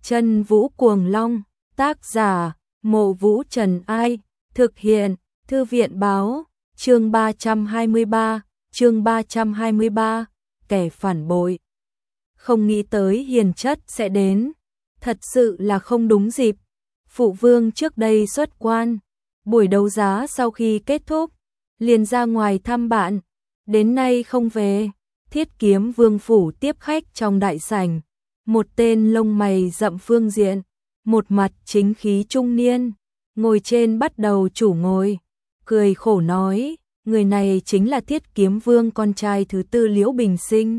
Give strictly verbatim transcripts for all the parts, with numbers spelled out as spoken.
Chân Vũ Cuồng Long, tác giả, Mộ Vũ Trần Ai, thực hiện, Thư viện báo, chương ba trăm hai mươi ba, chương ba trăm hai mươi ba, kẻ phản bội. Không nghĩ tới Hiền Chất sẽ đến, thật sự là không đúng dịp. Phụ vương trước đây xuất quan, buổi đấu giá sau khi kết thúc, liền ra ngoài thăm bạn, đến nay không về. Thiết Kiếm Vương phủ tiếp khách trong đại sảnh, một tên lông mày rậm phương diện, một mặt chính khí trung niên, ngồi trên bắt đầu chủ ngồi, cười khổ nói, người này chính là Thiết Kiếm Vương con trai thứ tư Liễu Bình Sinh,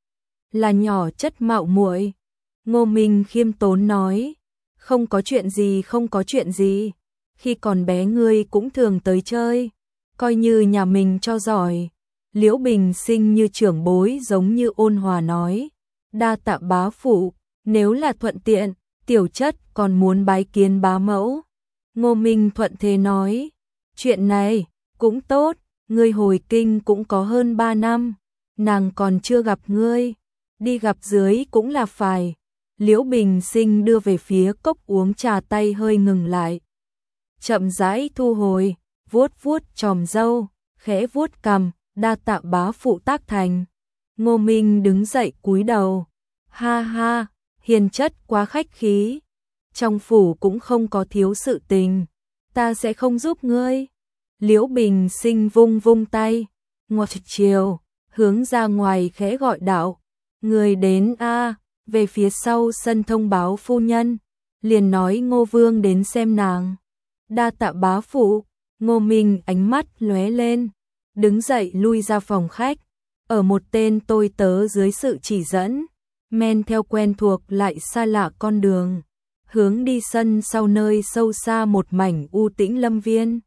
là nhỏ chất mạo muội. Ngô Minh khiêm tốn nói, không có chuyện gì không có chuyện gì, khi còn bé ngươi cũng thường tới chơi, coi như nhà mình cho giỏi. Liễu Bình Sinh như trưởng bối giống như ôn hòa nói, đa tạ bá phụ, nếu là thuận tiện, tiểu chất còn muốn bái kiến bá mẫu. Ngô Minh thuận thế nói, chuyện này cũng tốt, ngươi hồi kinh cũng có hơn ba năm, nàng còn chưa gặp ngươi, đi gặp dưới cũng là phải. Liễu Bình Sinh đưa về phía cốc uống trà tay hơi ngừng lại, chậm rãi thu hồi, vuốt vuốt chòm râu, khẽ vuốt cằm, đa tạ bá phụ tác thành. Ngô Minh đứng dậy cúi đầu, ha ha, Hiền Chất quá khách khí, trong phủ cũng không có thiếu sự tình, ta sẽ không giúp ngươi. Liễu Bình Sinh vung vung tay, ngoặt chiều, hướng ra ngoài khẽ gọi đạo, người đến a. Về phía sau sân thông báo phu nhân, liền nói Ngô Vương đến xem nàng. Đa tạ bá phụ. Ngô Minh ánh mắt lóe lên, đứng dậy lui ra phòng khách, ở một tên tôi tớ dưới sự chỉ dẫn, men theo quen thuộc lại xa lạ con đường, hướng đi sân sau nơi sâu xa một mảnh u tĩnh lâm viên.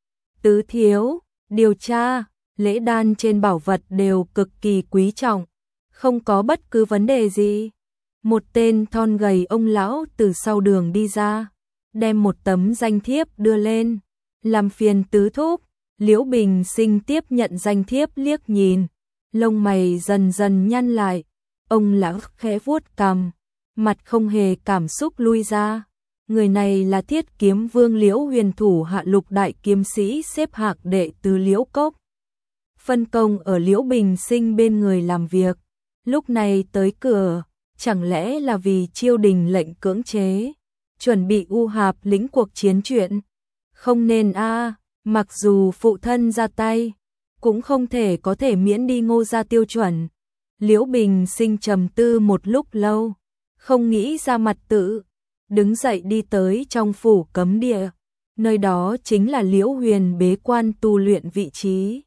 Tứ thiếu, điều tra, lễ đan trên bảo vật đều cực kỳ quý trọng, không có bất cứ vấn đề gì. Một tên thon gầy ông lão từ sau đường đi ra, đem một tấm danh thiếp đưa lên, làm phiền tứ thúc. Liễu Bình Sinh tiếp nhận danh thiếp liếc nhìn, lông mày dần dần nhăn lại, ông lão khẽ vuốt cằm, mặt không hề cảm xúc lui ra. Người này là Thiết Kiếm Vương Liễu Huyền thủ hạ lục đại kiếm sĩ xếp hạng đệ tứ Liễu Cốc, phân công ở Liễu Bình Sinh bên người làm việc, lúc này tới cửa, chẳng lẽ là vì triều đình lệnh cưỡng chế, chuẩn bị u hạp lĩnh cuộc chiến chuyện? Không nên a, mặc dù phụ thân ra tay, cũng không thể có thể miễn đi Ngô gia tiêu chuẩn. Liễu Bình Sinh trầm tư một lúc lâu, không nghĩ ra mặt tự, đứng dậy đi tới trong phủ cấm địa, nơi đó chính là Liễu Huyền bế quan tu luyện vị trí.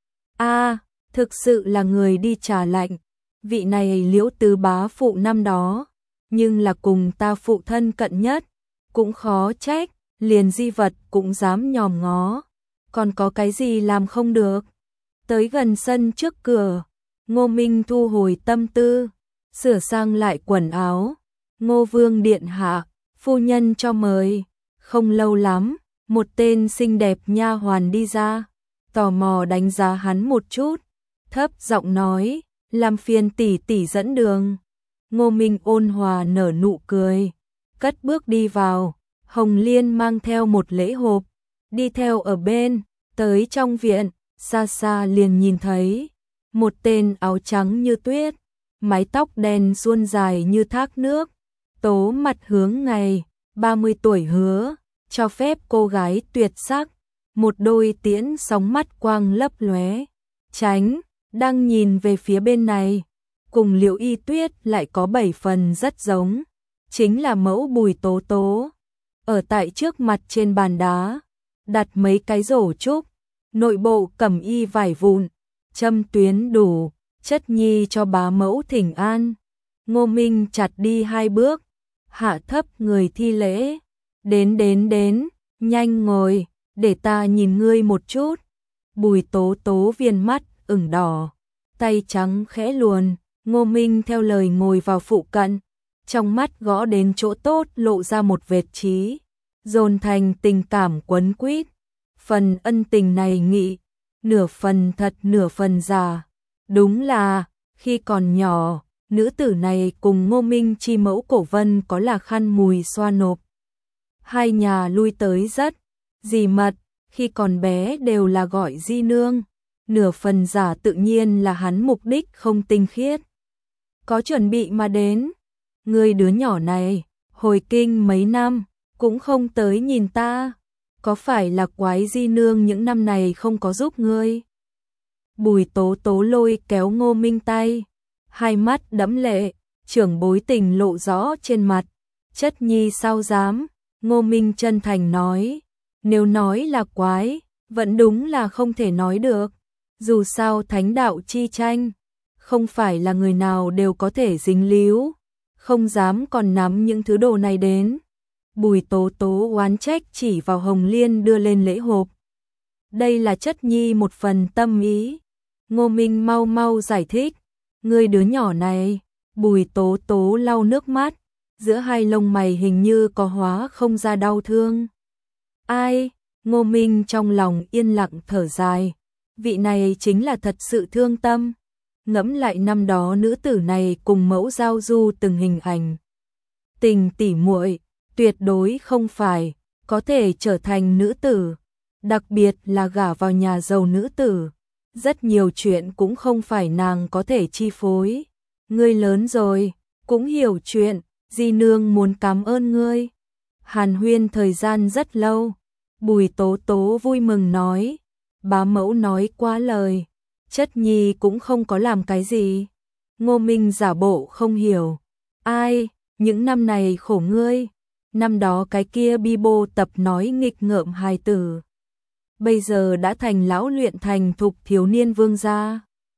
A, thực sự là người đi trà lạnh, vị này Liễu tứ bá phụ năm đó, nhưng là cùng ta phụ thân cận nhất, cũng khó trách, liền di vật cũng dám nhòm ngó, còn có cái gì làm không được. Tới gần sân trước cửa, Ngô Minh thu hồi tâm tư, sửa sang lại quần áo. Ngô Vương điện hạ, phu nhân cho mời. Không lâu lắm, một tên xinh đẹp nha hoàn đi ra, tò mò đánh giá hắn một chút, thấp giọng nói, làm phiền tỷ tỷ dẫn đường. Ngô Minh ôn hòa nở nụ cười, cất bước đi vào. Hồng Liên mang theo một lễ hộp, đi theo ở bên, tới trong viện, xa xa liền nhìn thấy một tên áo trắng như tuyết, mái tóc đen suôn dài như thác nước, tố mặt hướng ngày, ba mươi tuổi hứa, cho phép cô gái tuyệt sắc, một đôi tiễn sóng mắt quang lấp lóe, tránh, đang nhìn về phía bên này, cùng Liễu Y Tuyết lại có bảy phần rất giống, chính là mẫu Bùi Tố Tố. Ở tại trước mặt trên bàn đá, đặt mấy cái rổ trúc, nội bộ cẩm y vải vụn, châm tuyến đủ, chất nhi cho bá mẫu thỉnh an. Ngô Minh chặt đi hai bước, hạ thấp người thi lễ, đến đến đến, nhanh ngồi, để ta nhìn ngươi một chút. Bùi Tố Tố viền mắt ửng đỏ, tay trắng khẽ luồn, Ngô Minh theo lời ngồi vào phụ cận, trong mắt gõ đến chỗ tốt lộ ra một vệt trí, dồn thành tình cảm quấn quýt. Phần ân tình này nghị, nửa phần thật nửa phần giả, đúng là khi còn nhỏ, nữ tử này cùng Ngô Minh Chi mẫu Cổ Vân có là khăn mùi xoa nộp. Hai nhà lui tới rất dì mật, khi còn bé đều là gọi di nương, nửa phần giả tự nhiên là hắn mục đích không tinh khiết. Có chuẩn bị mà đến, người đứa nhỏ này, hồi kinh mấy năm, cũng không tới nhìn ta, có phải là quái di nương những năm này không có giúp ngươi? Bùi Tố Tố lôi kéo Ngô Minh tay, hai mắt đẫm lệ, trưởng bối tình lộ rõ trên mặt, chất nhi sao dám, Ngô Minh chân thành nói, nếu nói là quái, vẫn đúng là không thể nói được, dù sao thánh đạo chi tranh, không phải là người nào đều có thể dính líu, không dám còn nắm những thứ đồ này đến. Bùi Tố Tố oán trách chỉ vào Hồng Liên đưa lên lễ hộp. Đây là chất nhi một phần tâm ý. Ngô Minh mau mau giải thích. Người đứa nhỏ này, Bùi Tố Tố lau nước mắt, giữa hai lông mày hình như có hóa không ra đau thương. Ai? Ngô Minh trong lòng yên lặng thở dài. Vị này chính là thật sự thương tâm. Ngẫm lại năm đó nữ tử này cùng mẫu giao du từng hình ảnh. Tình tỉ muội, tuyệt đối không phải có thể trở thành nữ tử, đặc biệt là gả vào nhà giàu nữ tử. Rất nhiều chuyện cũng không phải nàng có thể chi phối. Ngươi lớn rồi, cũng hiểu chuyện, di nương muốn cảm ơn ngươi. Hàn huyên thời gian rất lâu, Bùi Tố Tố vui mừng nói, bá mẫu nói quá lời, chất nhi cũng không có làm cái gì. Ngô Minh giả bộ không hiểu, ai, những năm này khổ ngươi, năm đó cái kia bi bô tập nói nghịch ngợm hài tử. Bây giờ đã thành lão luyện thành thục thiếu niên vương gia.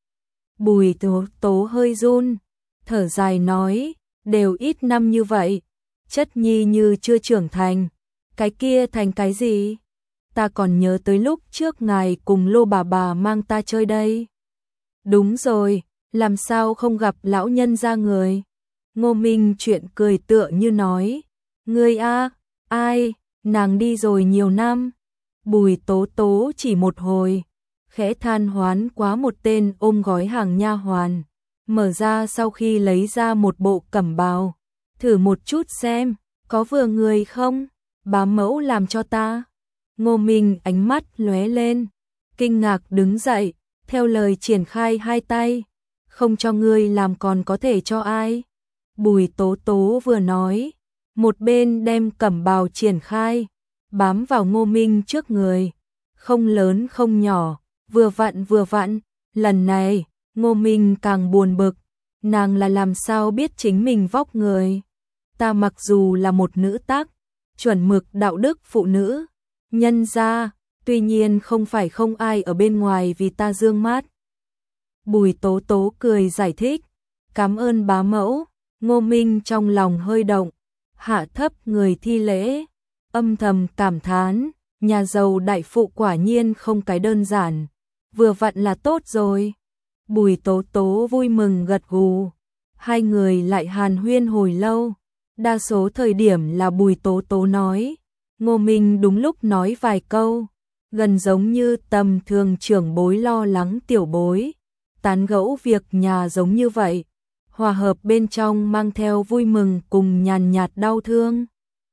Bùi Tố Tố hơi run, thở dài nói, đều ít năm như vậy, chất nhi như chưa trưởng thành, cái kia thành cái gì? Ta còn nhớ tới lúc trước ngài cùng Lô bà bà mang ta chơi đây. Đúng rồi, làm sao không gặp lão nhân ra người? Ngô Minh chuyện cười tựa như nói, ngươi a, ai, nàng đi rồi nhiều năm. Bùi Tố Tố chỉ một hồi, khẽ than hoán quá một tên ôm gói hàng nha hoàn, mở ra sau khi lấy ra một bộ cẩm bào, thử một chút xem, có vừa người không, bá mẫu làm cho ta. Ngô Minh ánh mắt lóe lên, kinh ngạc đứng dậy, theo lời triển khai hai tay, không cho ngươi làm còn có thể cho ai. Bùi Tố Tố vừa nói, một bên đem cẩm bào triển khai, bám vào Ngô Minh trước người, không lớn không nhỏ, vừa vặn vừa vặn. Lần này, Ngô Minh càng buồn bực, nàng là làm sao biết chính mình vóc người. Ta mặc dù là một nữ tác, chuẩn mực đạo đức phụ nữ, nhân gia, tuy nhiên không phải không ai ở bên ngoài vì ta dương mát. Bùi Tố Tố cười giải thích, cảm ơn bá mẫu. Ngô Minh trong lòng hơi động, hạ thấp người thi lễ, âm thầm cảm thán, nhà giàu đại phụ quả nhiên không cái đơn giản, vừa vặn là tốt rồi. Bùi Tố Tố vui mừng gật gù, hai người lại hàn huyên hồi lâu, đa số thời điểm là Bùi Tố Tố nói, Ngô Minh đúng lúc nói vài câu, gần giống như tầm thường trưởng bối lo lắng tiểu bối, tán gẫu việc nhà giống như vậy, hòa hợp bên trong mang theo vui mừng cùng nhàn nhạt đau thương.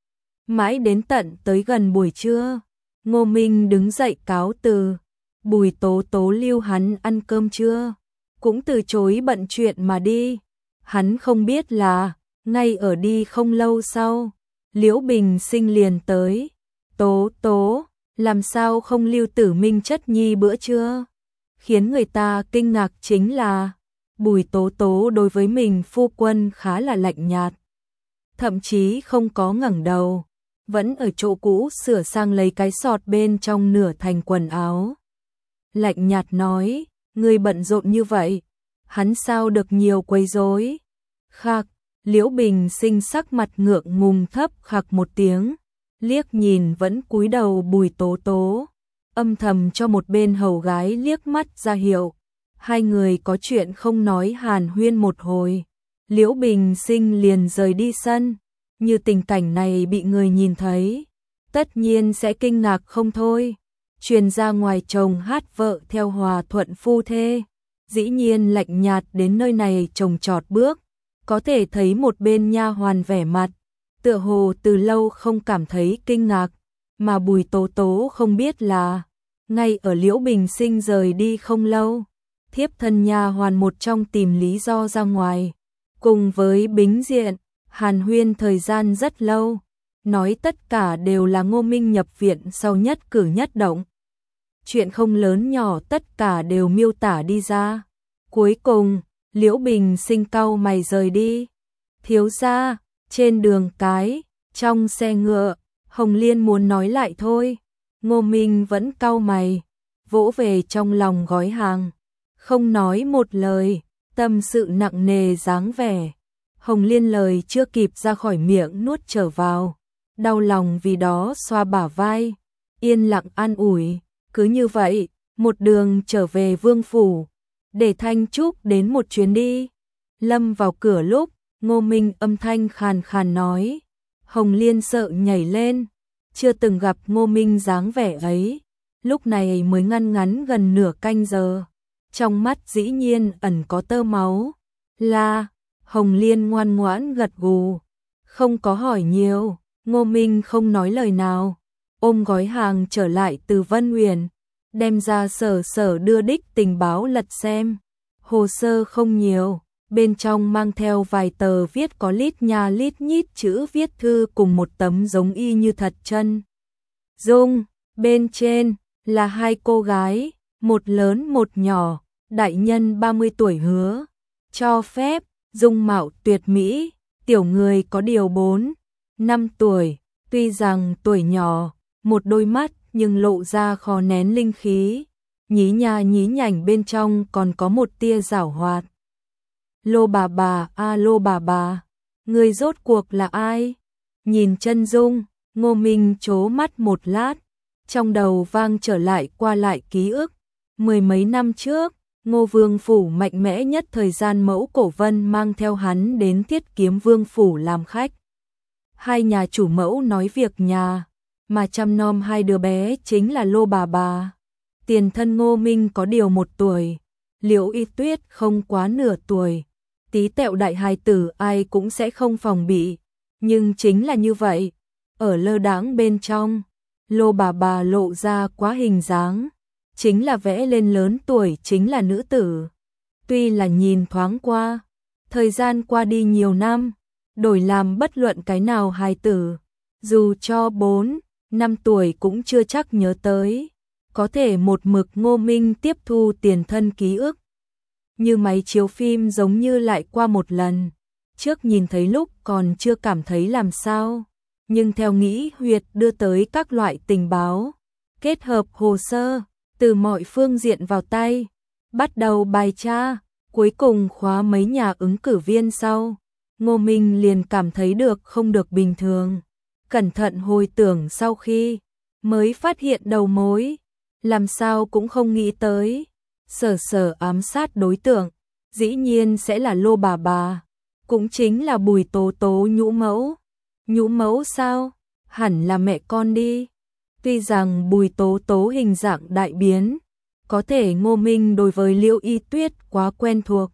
Mãi đến tận tới gần buổi trưa, Ngô Minh đứng dậy cáo từ, Bùi Tố Tố lưu hắn ăn cơm trưa, cũng từ chối bận chuyện mà đi. Hắn không biết là, ngay ở đi không lâu sau, Liễu Bình Sinh liền tới. Tố Tố, làm sao không lưu Tử Minh chất nhi bữa trưa? Khiến người ta kinh ngạc chính là, Bùi Tố Tố đối với mình phu quân khá là lạnh nhạt, thậm chí không có ngẩng đầu, vẫn ở chỗ cũ sửa sang lấy cái sọt bên trong nửa thành quần áo. Lạnh nhạt nói, người bận rộn như vậy, hắn sao được nhiều quấy rối. Khạc, Liễu Bình Sinh sắc mặt ngượng ngùng thấp khạc một tiếng, liếc nhìn vẫn cúi đầu Bùi Tố Tố, âm thầm cho một bên hầu gái liếc mắt ra hiệu. Hai người có chuyện không nói hàn huyên một hồi, Liễu Bình Sinh liền rời đi sân. Như tình cảnh này bị người nhìn thấy, tất nhiên sẽ kinh ngạc không thôi. Truyền ra ngoài chồng hát vợ theo hòa thuận phu thê, dĩ nhiên lạnh nhạt đến nơi này trồng trọt bước, có thể thấy một bên nha hoàn vẻ mặt, tựa hồ từ lâu không cảm thấy kinh ngạc, mà Bùi Tố Tố không biết là, ngay ở Liễu Bình Sinh rời đi không lâu, thiếp thân nha hoàn một trong tìm lý do ra ngoài, cùng với Bính Diện, hàn huyên thời gian rất lâu, nói tất cả đều là Ngô Minh nhập viện sau nhất cử nhất động. Chuyện không lớn nhỏ tất cả đều miêu tả đi ra. Cuối cùng, Liễu Bình Sinh cau mày rời đi. Thiếu gia, trên đường cái, trong xe ngựa, Hồng Liên muốn nói lại thôi. Ngô Minh vẫn cau mày, vỗ về trong lòng gói hàng, không nói một lời, tâm sự nặng nề dáng vẻ. Hồng Liên lời chưa kịp ra khỏi miệng nuốt trở vào, đau lòng vì đó xoa bả vai, yên lặng an ủi. Cứ như vậy, một đường trở về vương phủ, để Thanh Trúc đến một chuyến đi. Lâm vào cửa lúc, Ngô Minh âm thanh khàn khàn nói. Hồng Liên sợ nhảy lên, chưa từng gặp Ngô Minh dáng vẻ ấy, lúc này mới ngăn ngắn gần nửa canh giờ. Trong mắt dĩ nhiên ẩn có tơ máu. Là, Hồng Liên ngoan ngoãn gật gù, không có hỏi nhiều. Ngô Minh không nói lời nào, ôm gói hàng trở lại từ Vân Uyển, đem ra sở sở đưa đích tình báo lật xem. Hồ sơ không nhiều, bên trong mang theo vài tờ viết có lít nha lít nhít chữ viết thư cùng một tấm giống y như thật chân dung. Bên trên là hai cô gái, một lớn một nhỏ, đại nhân ba mươi tuổi hứa cho phép, dung mạo tuyệt mỹ, tiểu người có điều bốn năm tuổi, tuy rằng tuổi nhỏ, một đôi mắt nhưng lộ ra khó nén linh khí, nhí nha nhí nhảnh bên trong còn có một tia giảo hoạt. Lô bà bà, a lô bà bà, người rốt cuộc là ai? Nhìn chân dung, Ngô Minh trố mắt một lát, trong đầu vang trở lại qua lại ký ức. Mười mấy năm trước, Ngô Vương Phủ mạnh mẽ nhất thời gian Mẫu Cổ Vân mang theo hắn đến Thiết Kiếm Vương Phủ làm khách. Hai nhà chủ mẫu nói việc nhà, mà chăm nom hai đứa bé chính là Lô bà bà. Tiền thân Ngô Minh có điều một tuổi, Liễu Y Tuyết không quá nửa tuổi, tí tẹo đại hài tử ai cũng sẽ không phòng bị, nhưng chính là như vậy, ở lơ đãng bên trong, Lô bà bà lộ ra quá hình dáng, chính là vẽ lên lớn tuổi chính là nữ tử. Tuy là nhìn thoáng qua, thời gian qua đi nhiều năm, đổi làm bất luận cái nào hài tử, dù cho bốn năm tuổi cũng chưa chắc nhớ tới, có thể một mực Ngô Minh tiếp thu tiền thân ký ức. Như máy chiếu phim giống như lại qua một lần, trước nhìn thấy lúc còn chưa cảm thấy làm sao, nhưng theo nghĩ huyệt đưa tới các loại tình báo, kết hợp hồ sơ, từ mọi phương diện vào tay, bắt đầu bài tra, cuối cùng khóa mấy nhà ứng cử viên sau, Ngô Minh liền cảm thấy được không được bình thường. Cẩn thận hồi tưởng sau khi mới phát hiện đầu mối, làm sao cũng không nghĩ tới, sở sở ám sát đối tượng, dĩ nhiên sẽ là Lô bà bà, cũng chính là Bùi Tố Tố nhũ mẫu. Nhũ mẫu sao? Hẳn là mẹ con đi. Tuy rằng Bùi Tố Tố hình dạng đại biến, có thể Ngô Minh đối với Liễu Y Tuyết quá quen thuộc.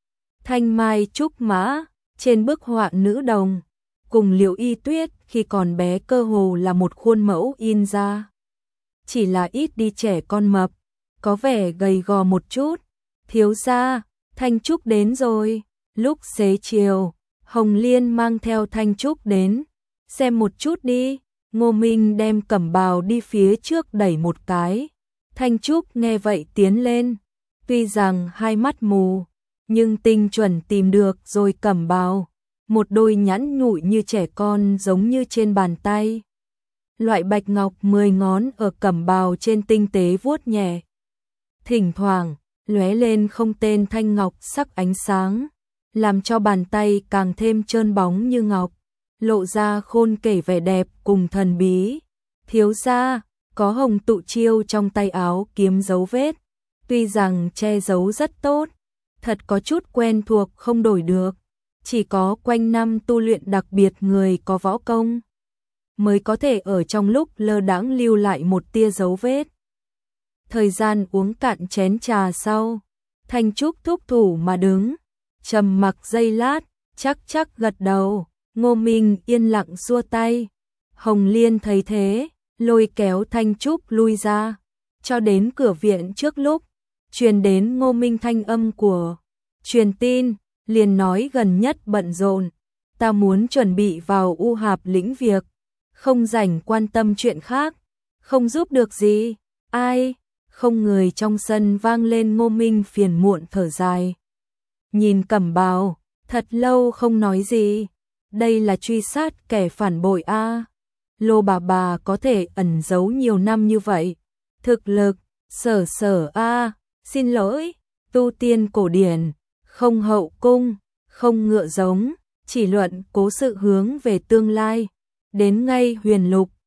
Thanh mai trúc mã, trên bức họa nữ đồng, cùng Liễu Y Tuyết khi còn bé cơ hồ là một khuôn mẫu in ra. Chỉ là ít đi trẻ con mập, có vẻ gầy gò một chút. Thiếu gia, Thanh Trúc đến rồi. Lúc xế chiều, Hồng Liên mang theo Thanh Trúc đến. Xem một chút đi. Ngô Minh đem cẩm bào đi phía trước đẩy một cái. Thanh Trúc nghe vậy tiến lên. Tuy rằng hai mắt mù, nhưng tinh chuẩn tìm được rồi cẩm bào. Một đôi nhẵn nhụi như trẻ con giống như trên bàn tay. Loại bạch ngọc mười ngón ở cẩm bào trên tinh tế vuốt nhẹ. Thỉnh thoảng, lóe lên không tên thanh ngọc sắc ánh sáng, làm cho bàn tay càng thêm trơn bóng như ngọc, lộ ra khôn kể vẻ đẹp cùng thần bí. Thiếu gia, có hồng tụ chiêu trong tay áo kiếm dấu vết, tuy rằng che giấu rất tốt, thật có chút quen thuộc không đổi được. Chỉ có quanh năm tu luyện đặc biệt người có võ công mới có thể ở trong lúc lơ đãng lưu lại một tia dấu vết. Thời gian uống cạn chén trà sau, Thanh Trúc thúc thủ mà đứng, trầm mặc giây lát, chắc chắc gật đầu. Ngô Minh yên lặng xua tay. Hồng Liên thấy thế, lôi kéo Thanh Trúc lui ra. Cho đến cửa viện trước lúc, truyền đến Ngô Minh thanh âm của truyền tin, liền nói gần nhất bận rộn. Ta muốn chuẩn bị vào U Hạp lĩnh việc, không rảnh quan tâm chuyện khác, không giúp được gì. Ai? Không người trong sân vang lên. Ngô Minh phiền muộn thở dài. Nhìn Cẩm Bào, thật lâu không nói gì. Đây là truy sát kẻ phản bội a. À. Lô bà bà có thể ẩn giấu nhiều năm như vậy. Thực lực, sở sở a. À. Xin lỗi, tu tiên cổ điển, không hậu cung, không ngựa giống, chỉ luận cố sự hướng về tương lai. Đến ngay huyền lục,